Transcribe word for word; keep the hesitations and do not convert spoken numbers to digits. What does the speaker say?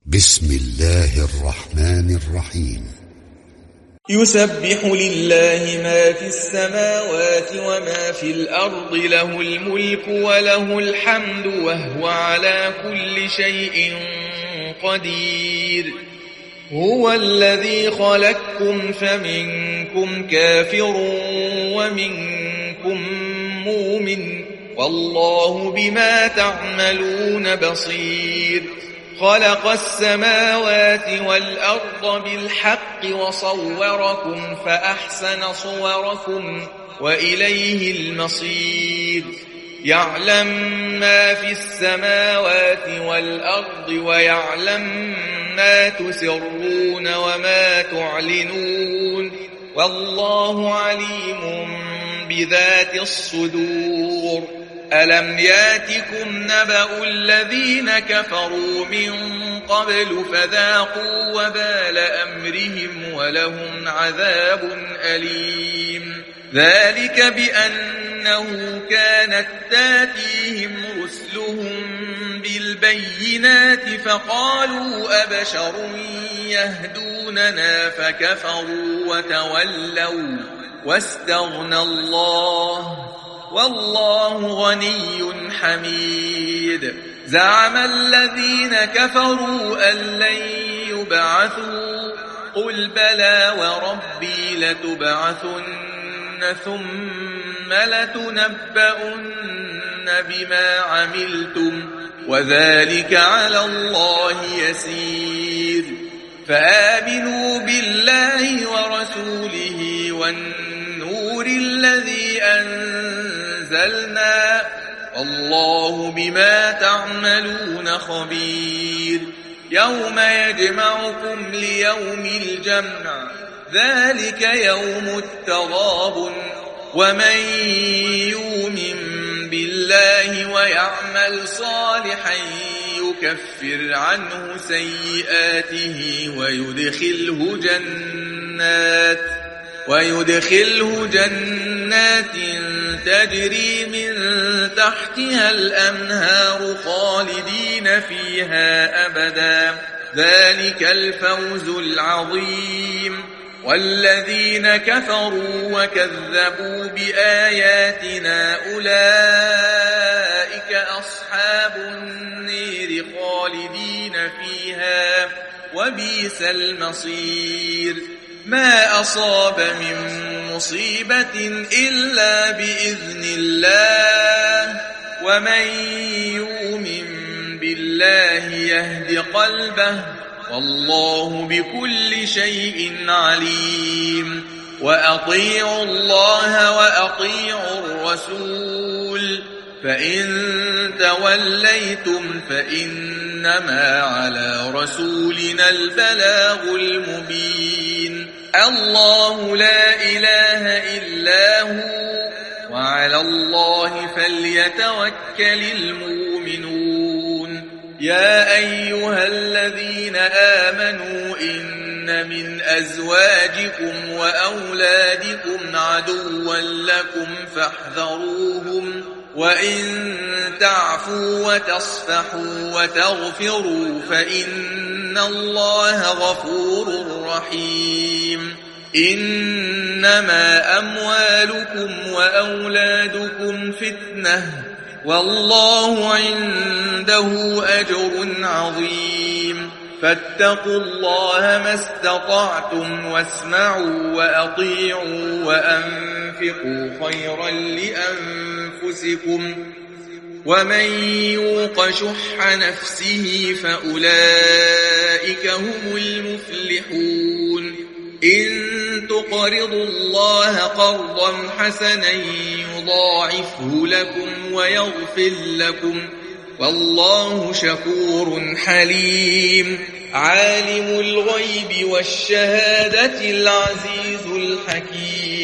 بسم الله الرحمن الرحيم. يسبح لله ما في السماوات وما في الأرض، له الملك وله الحمد وهو على كل شيء قدير. هو الذي خلقكم فمنكم كافر ومنكم مؤمن، والله بما تعملون بصير. خلق السماوات والأرض بالحق وصوركم فأحسن صوركم وإليه المصير. يعلم ما في السماوات والأرض ويعلم ما تسرون وما تعلنون، والله عليم بذات الصدور. ألم ياتكم نبأ الذين كفروا من قبل فذاقوا وبال أمرهم ولهم عذاب أليم. ذلك بأنه كانت تاتيهم رسلهم بالبينات فقالوا أبشر يهدوننا فكفروا وتولوا واستغنى الله، والله غني حميد. زعم الذين كفروا أن لن يبعثوا، قل بلى وربي لتبعثن ثم لتنبؤن بما عملتم وذلك على الله يسير. فآمنوا بالله ورسوله والنور الذي أنزلنا، والله بما تعملون خبير. يوم يجمعكم ليوم الجمع، ذلك يوم التغابن. ومن يؤمن بالله ويعمل صالحا يكفر عنه سيئاته ويدخله جنات ويدخله جنات تجري من تحتها الأنهار خالدين فيها أبدا، ذلك الفوز العظيم. والذين كفروا وكذبوا بآياتنا أولئك أصحاب النير خالدين فيها وبئس المصير. ما أصاب من مصيبة إلا بإذن الله، ومن يؤمن بالله يهد قلبه، والله بكل شيء عليم. وأطيعوا الله وأطيعوا الرسول، فإن توليتم فإنما على رسولنا البلاغ المبين. الله لا إله إلا هو، وعلى الله فليتوكل المؤمنون. يا أيها الذين آمنوا إن من أزواجكم وأولادكم عدوا لكم فاحذروهم، وإن تعفوا وتصفحوا وتغفروا فإن الله غفور رحيم. إنما أموالكم وأولادكم فتنة، والله عنده أجر عظيم. فاتقوا الله ما استطعتم واسمعوا وأطيعوا وأنفقوا خيرا لأنفسكم، ومن يوق شح نفسه فأولئك هم المفلحون. إن تقرضوا الله قرضا حسنا يضاعفه لكم ويغفر لكم، والله شكور حليم. عالم الغيب والشهادة العزيز الحكيم.